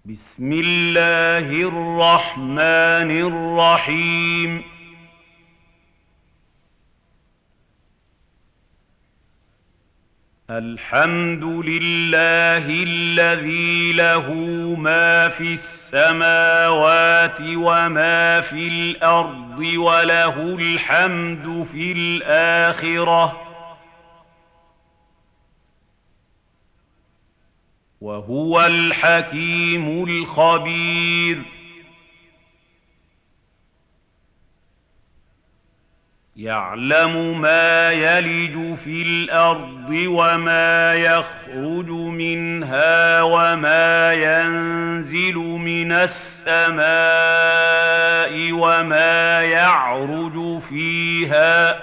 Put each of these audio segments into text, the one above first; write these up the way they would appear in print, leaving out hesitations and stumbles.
بسم الله الرحمن الرحيم. الحمد لله الذي له ما في السماوات وما في الأرض وله الحمد في الآخرة وهو الحكيم الخبير. يعلم ما يلج في الأرض وما يخرج منها وما ينزل من السماء وما يعرج فيها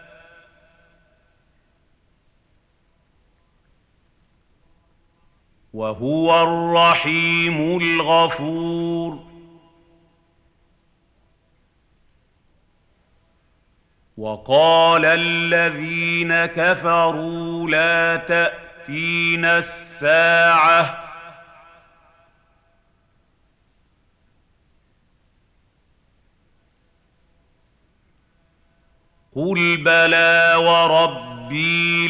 وهو الرحيم الغفور. وقال الذين كفروا لا تأتينا الساعة قل بلى وربي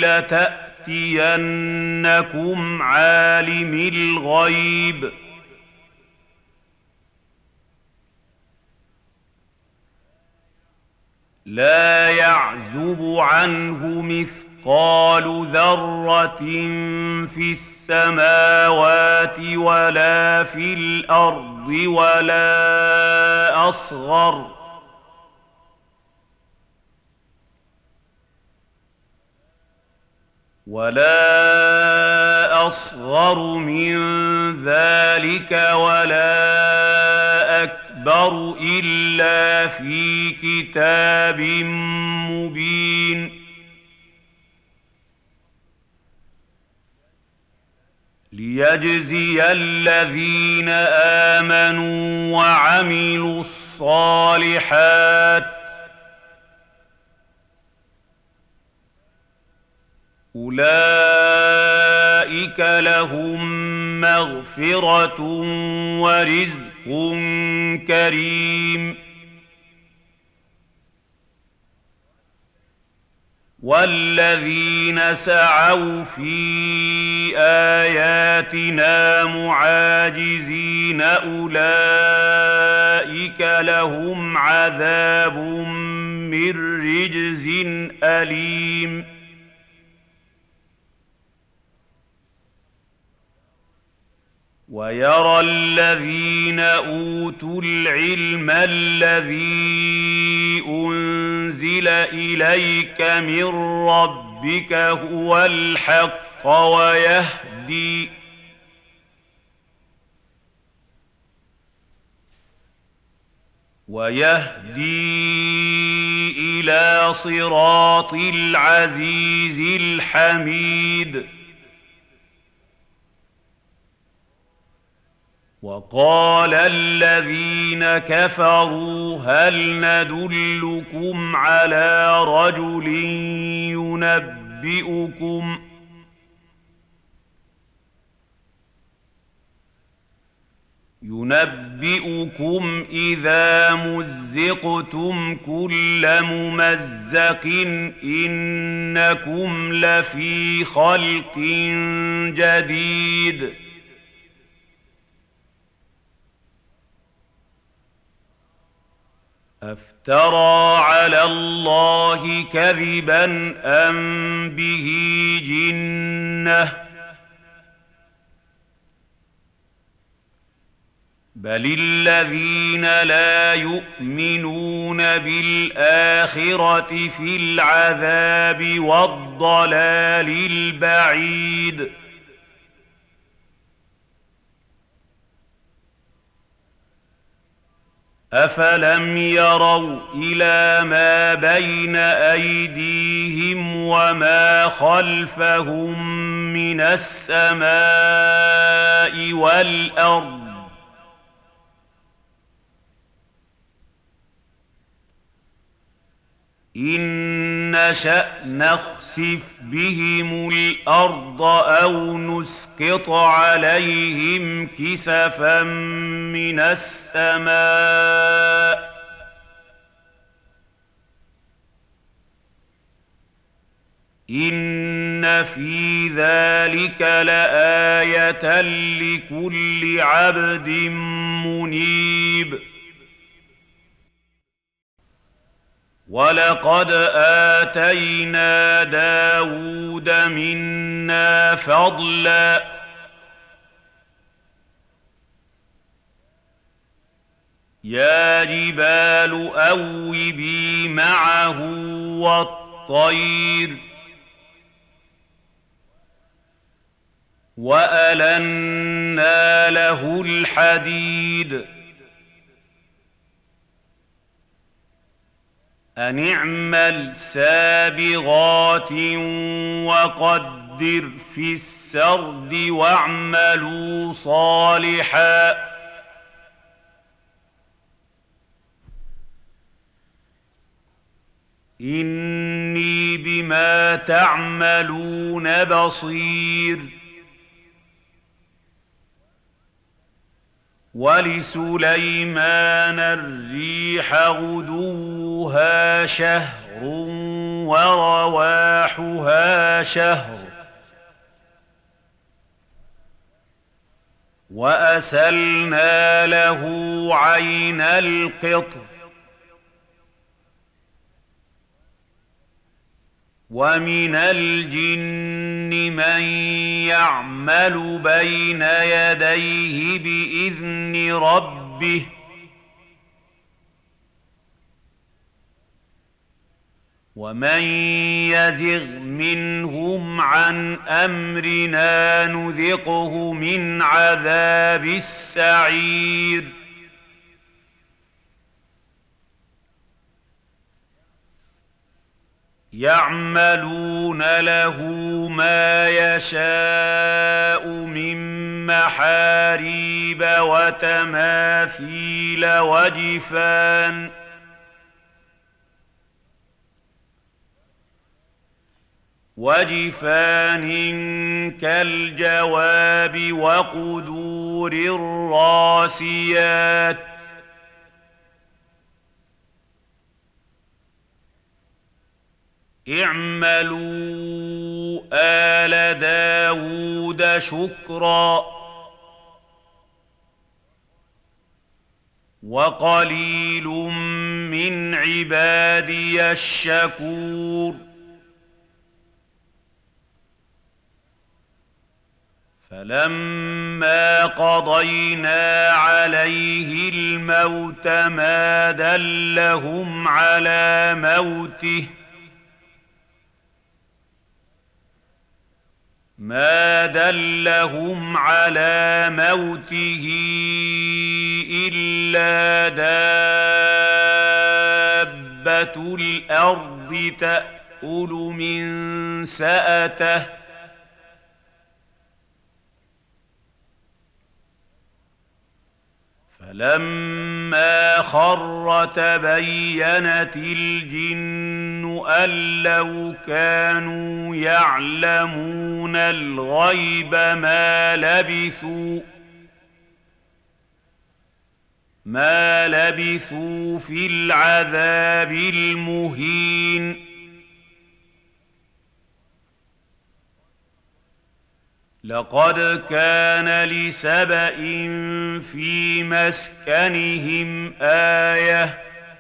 لتأتينكم عالم الغيب لا يعزب عنه مثقال ذرة في السماوات ولا في الأرض ولا أصغر من ذلك ولا أكبر إلا في كتاب مبين. ليجزي الذين آمنوا وعملوا الصالحات أولئك لهم مغفرة ورزق كريم. والذين سعوا في آياتنا معاجزين أولئك لهم عذاب من رجز أليم. ويرى الذين أوتوا العلم الذي أنزل إليك من ربك هو الحق ويهدي إلى صراط العزيز الحميد. وقال الذين كفروا هل ندلكم على رجل ينبئكم إذا مزقتم كل ممزق إنكم لفي خلق جديد. أفترى على الله كذبا أم به جنة بل الذين لا يؤمنون بالآخرة في العذاب والضلال البعيد. أفلم يروا إلى ما بين أيديهم وما خلفهم من السماء والأرض إن نشأ نخسف بهم الأرض أو نسقط عليهم كسفا من السماء إن في ذلك لآية لكل عبد منيب ولقد آتينا داود منا فضلا يا جبال أوبي معه والطير وألنا له الحديد أن اعمل سابغات وقدر في السرد واعملوا صالحا إني بما تعملون بصير ولسليمان الريح غدوها شهر ورواحها شهر وأسلنا له عين القطر ومن الجن من يعمل بين يديه بإذن ربه ومن يزغ منهم عن أمرنا نذقه من عذاب السعير يعملون له ما يشاء من محاريب وتماثيل وجفان كالجواب وقدور الراسيات اعملوا آل داود شكرا وقليل من عبادي الشكور فلما قضينا عليه الموت ما دلهم على موته إلا دابة الأرض تأكل من سأته فلما خر تبينت الجن أن لو كانوا يعلمون الغيب ما لبثوا في العذاب المهين لقد كان لسبإ في مسكنهم آية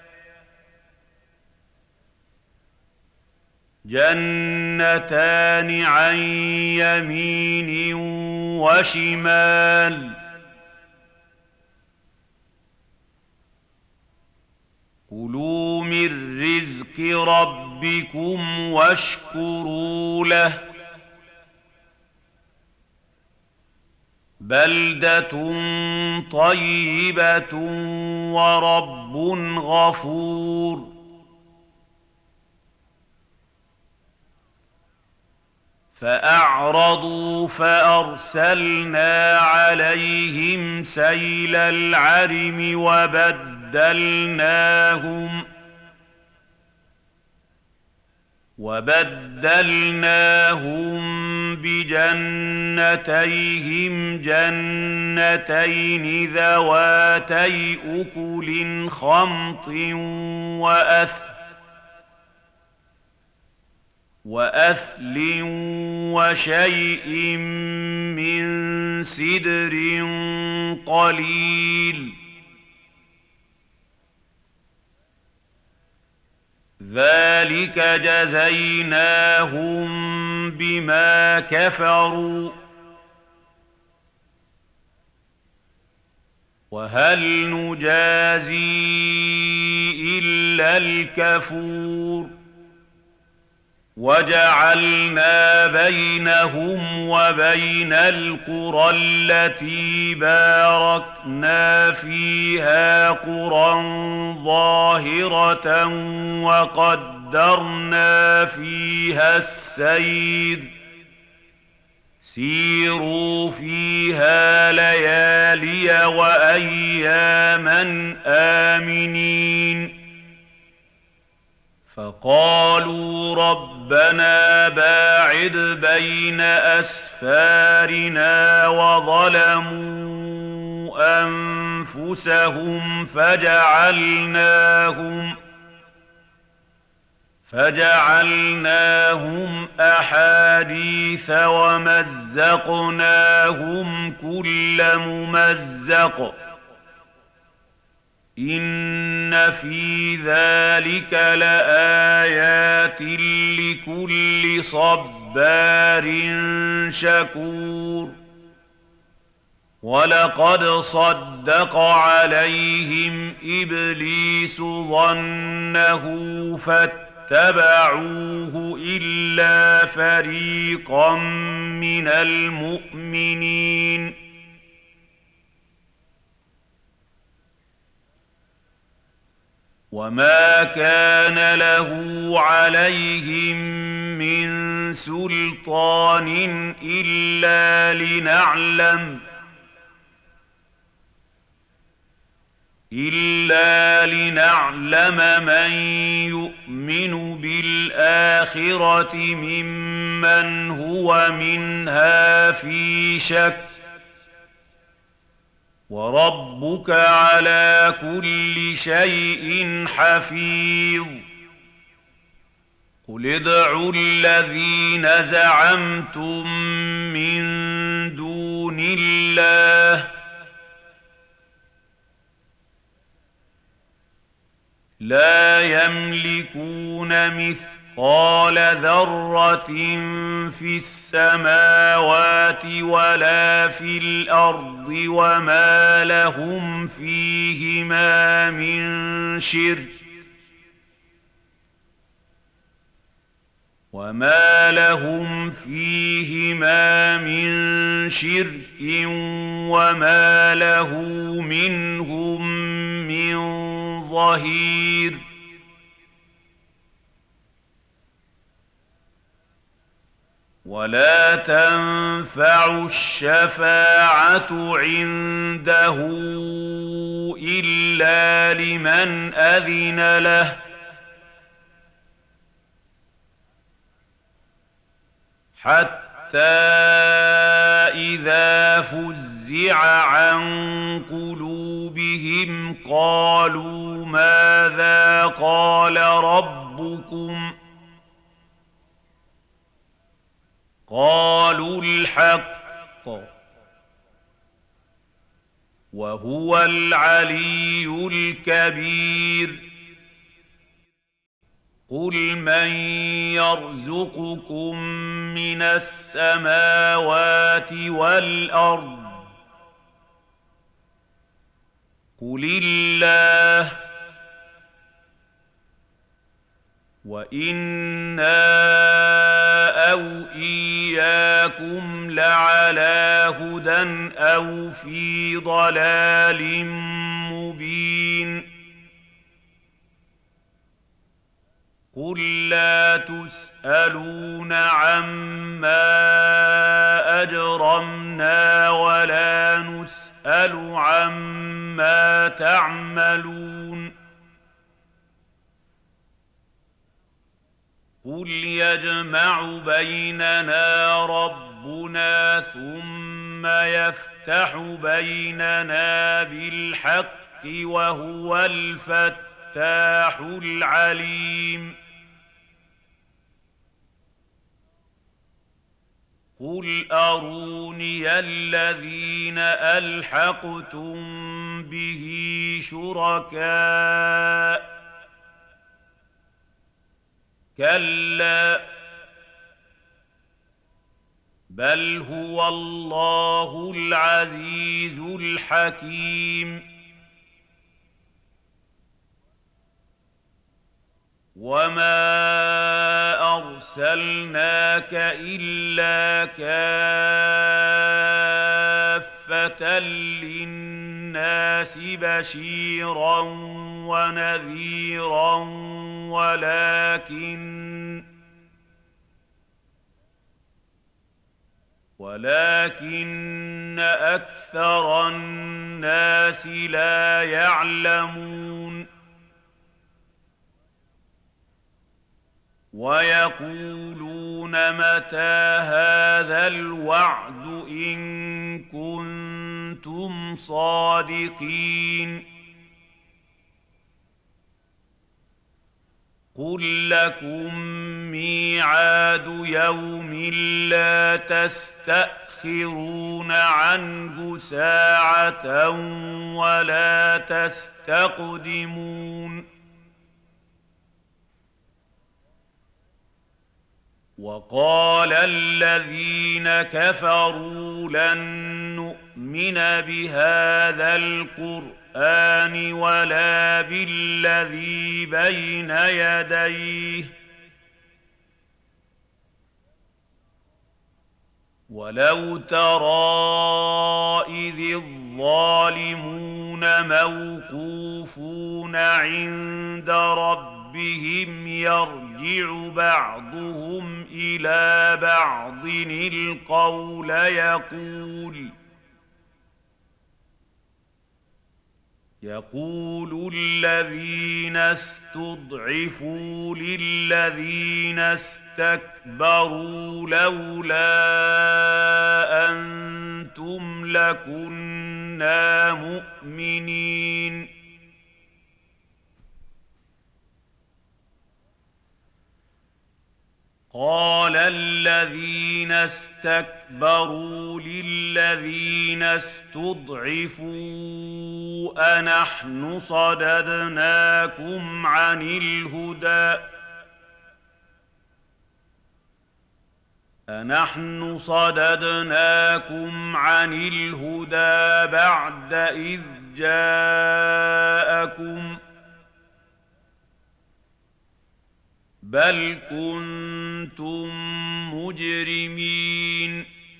جنتان عن يمين وشمال كلوا من رزق ربكم واشكروا له بلدة طيبة ورب غفور فأعرضوا فأرسلنا عليهم سيل العرم وبدلناهم بجنتيهم جنتين ذواتي أكل خمط وأثل وشيء من سدر قليل ذلك جزيناهم بما كفروا وهل نجازي إلا الكفور وجعلنا بينهم وبين القرى التي باركنا فيها قرى ظاهرة وقدرنا فيها السير سيروا فيها ليالي وأياما آمنين فقالوا ربنا باعد بين أسفارنا وظلموا أنفسهم فجعلناهم أحاديث ومزقناهم كل ممزق إن في ذلك لآيات لكل صبار شكور ولقد صدق عليهم إبليس ظنه فاتبعوه إلا فريقا من المؤمنين وما كان له عليهم من سلطان إلا لنعلم من يؤمن بالآخرة ممن هو منها في شك وربك على كل شيء حفيظ قل ادعوا الذين زعمتم من دون الله لا يملكون مثقال ذرة في السماوات ولا في الأرض وما لهم فيهما من شرك وما له منهم من ظهير ولا تنفع الشفاعة عنده إلا لمن أذن له حتى إذا فزع عن قلوبهم قالوا ماذا قال ربكم قالوا الحق وهو العلي الكبير قل من يرزقكم من السماوات والأرض قل الله وإنا أو إياكم لعلى هدى أو في ضلال مبين قل لا تسألون عما أجرمنا ولا نسأل عما تعملون قل يجمع بيننا ربنا ثم يفتح بيننا بالحق وهو الفتاح العليم قل أروني الذين ألحقتم به شركاء كلا بل هو الله العزيز الحكيم وما أرسلناك إلا كافة للناس بشيرا ونذيرا ولكن أكثر الناس لا يعلمون ويقولون متى هذا الوعد إن كنتم صادقين قل لكم ميعاد يوم لا تستأخرون عنه ساعة ولا تستقدمون وقال الذين كفروا لن نؤمن بهذا القرآن ولا بالذي بين يديه ولو ترى إذ الظالمون موقوفون عند ربهم يرجع بعضهم إلى بعض القول يقول الذين استضعفوا للذين استكبروا لولا أنتم لكنا مؤمنين قال الذين استكبروا للذين استضعفوا أنحن صددناكم عن الهدى بعد إذ جاءكم بل كنتم مجرمين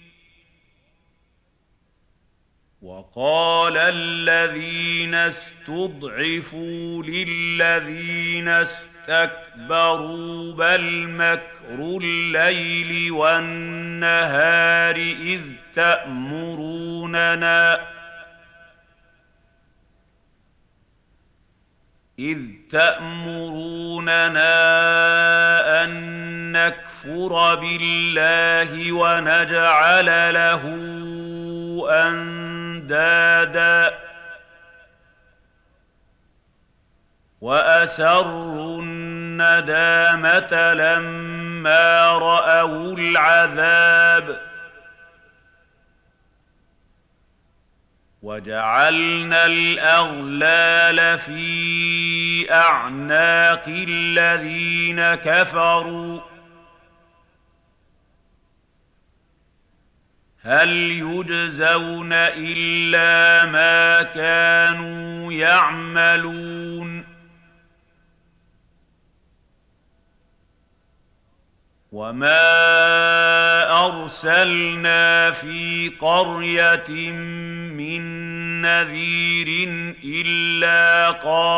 وقال الذين استضعفوا للذين استكبروا بل مكر الليل والنهار إذ تأمروننا أن نكفر بالله ونجعل له أندادا وأسروا الندامة لما رأوا العذاب وجعلنا الأغلال في أعناق الذين كفروا هل يجزون إلا ما كانوا يعملون وما أرسلنا في قرية من نذير إلا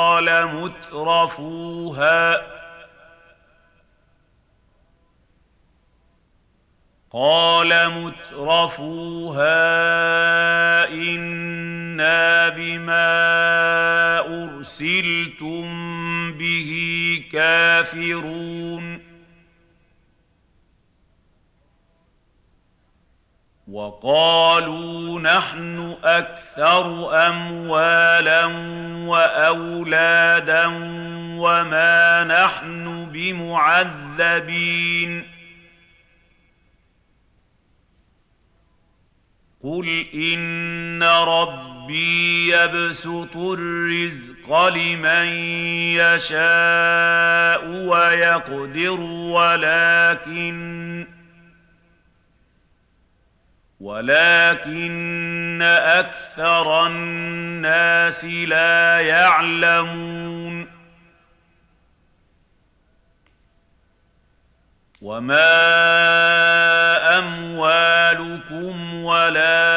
قال مترفوها إنا بما أرسلتم به كافرون وقالوا نحن أكثر أموالا وأولادا وما نحن بمعذبين قل إن ربي يبسط الرزق لمن يشاء ويقدر ولكن أكثر الناس لا يعلمون وما أموالكم ولا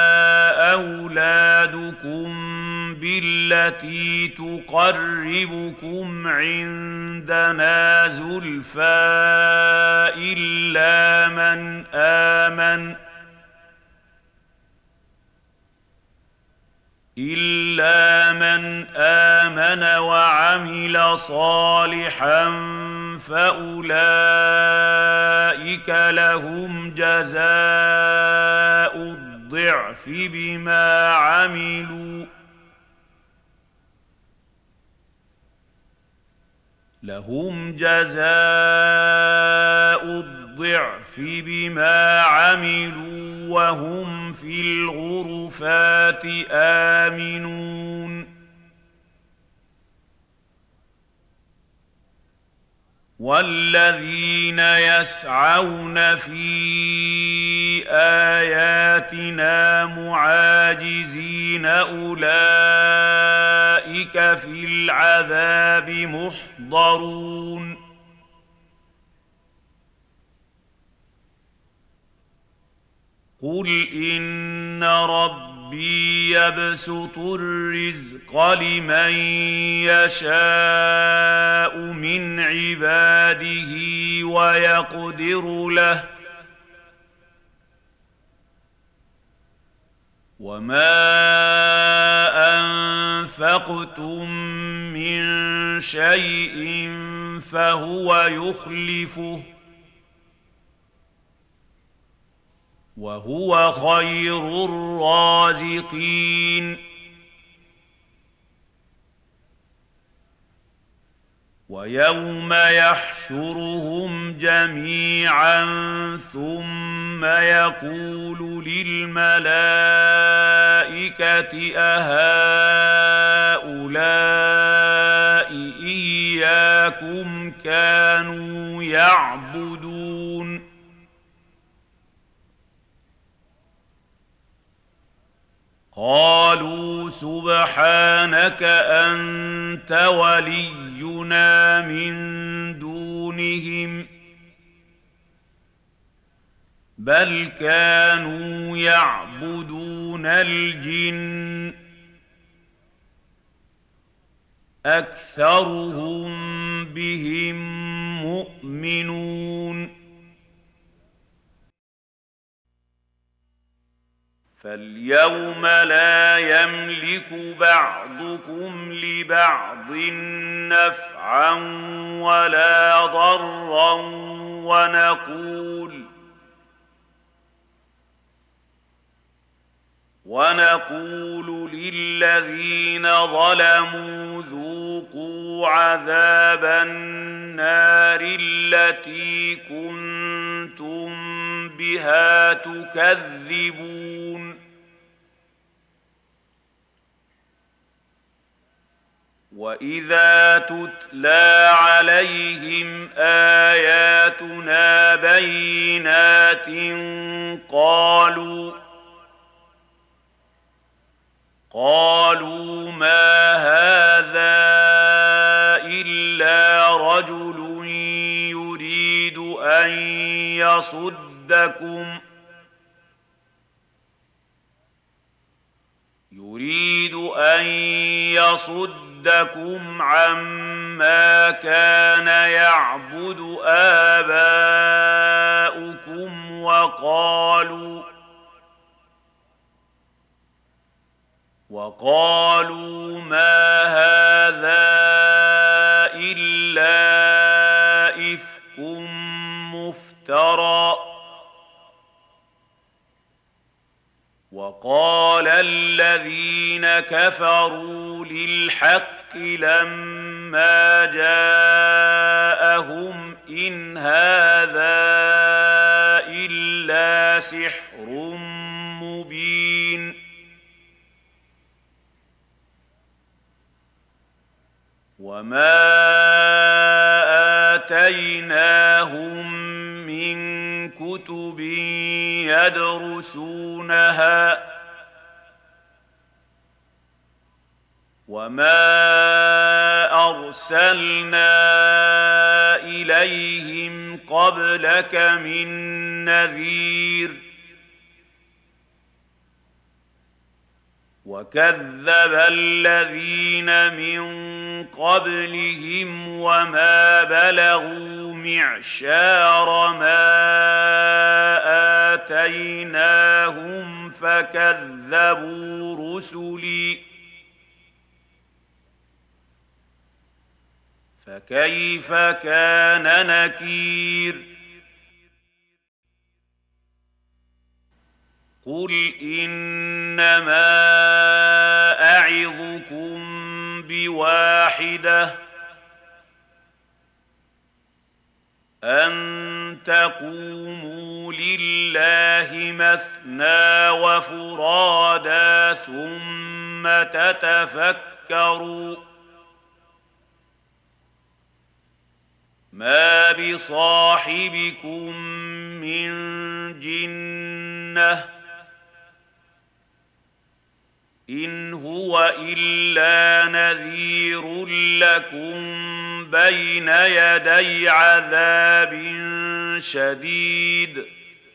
أولادكم بالتي تقربكم عندنا زلفى إلا من آمن وعمل صالحا فأولئك لهم جزاء الضعف بما عملوا وهم في الغرفات آمنون والذين يسعون في آياتنا معاجزين أولئك في العذاب محضرون قل إن ربي يبسط الرزق لمن يشاء من عباده ويقدر له وما أنفقتم من شيء فهو يخلفه وهو خير الرازقين ويوم يحشرهم جميعا ثم يقول للملائكة أهؤلاء إياكم كانوا يعبدون قالوا سبحانك أنت ولينا من دونهم بل كانوا يعبدون الجن أكثرهم بهم مؤمنون فاليوم لا يملك بعضكم لبعض نفعا ولا ضرا ونقول للذين ظلموا ذوقوا عذاب النار التي كنتم بها تكذبون وإذا تتلى عليهم آياتنا بينات قالوا ما هذا إلا رجل يريد أن يصدكم عما كان يعبد آباؤكم وقالوا ما هذا إلا إفك مفترى وقال الذين كفروا للحق لما جاءهم إن هذا إلا سحر مبين وما آتيناهم من كتب يدرسونها وما أرسلنا إليهم قبلك من نذير وكذب الذين من قبلهم وما بلغوا معشار ما آتيناهم فكذبوا رسلي فكيف كان نكير قل إنما أعظكم بواحدة أن تقوموا لله مثنى وفرادا ثم تتفكروا ما بصاحبكم من جنة إن هو إلا نذير لكم بين يدي عذاب شديد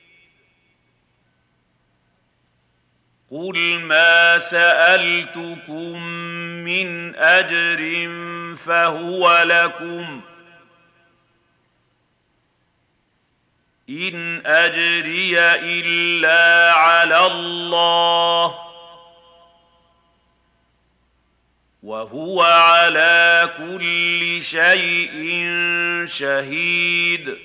قل ما سألتكم من أجر فهو لكم إن أجري إلا على الله وهو على كل شيء شهيد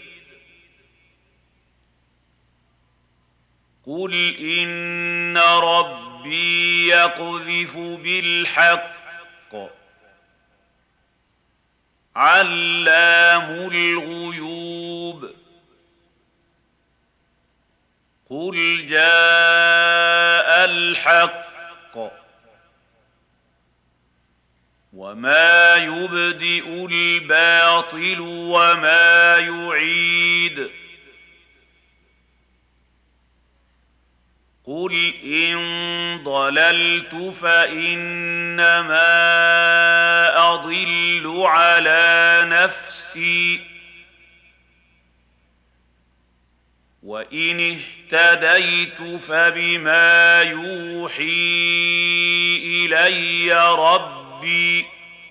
قل إن ربي يقذف بالحق علام الغيوب قل جاء الحق وما يبدئ الباطل وما يعيد قل إن ضللت فإنما أضل على نفسي وإن اهتديت فبما يوحي إلي ربي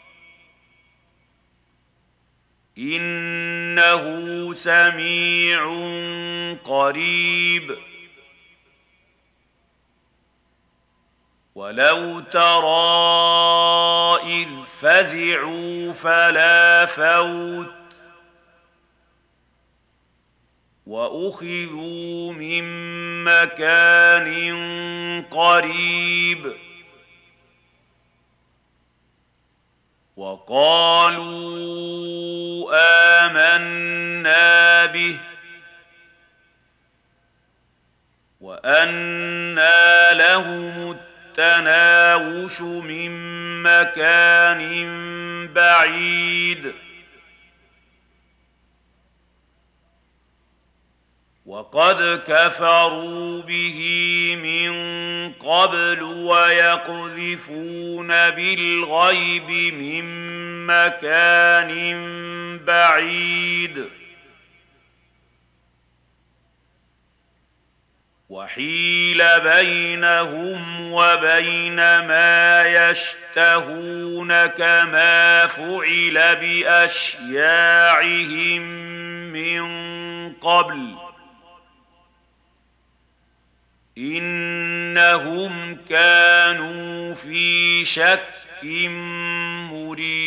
إنه سميع قريب ولو ترى إذ فزعوا فلا فوت وأخذوا من مكان قريب وقالوا آمنا به وأنى لهم التناوش من مكان بعيد وقد كفروا به من قبل ويقذفون بالغيب من مكان بعيد وحيل بينهم وبين ما يشتهون كما فعل بأشياعهم من قبل إنهم كانوا في شك مريب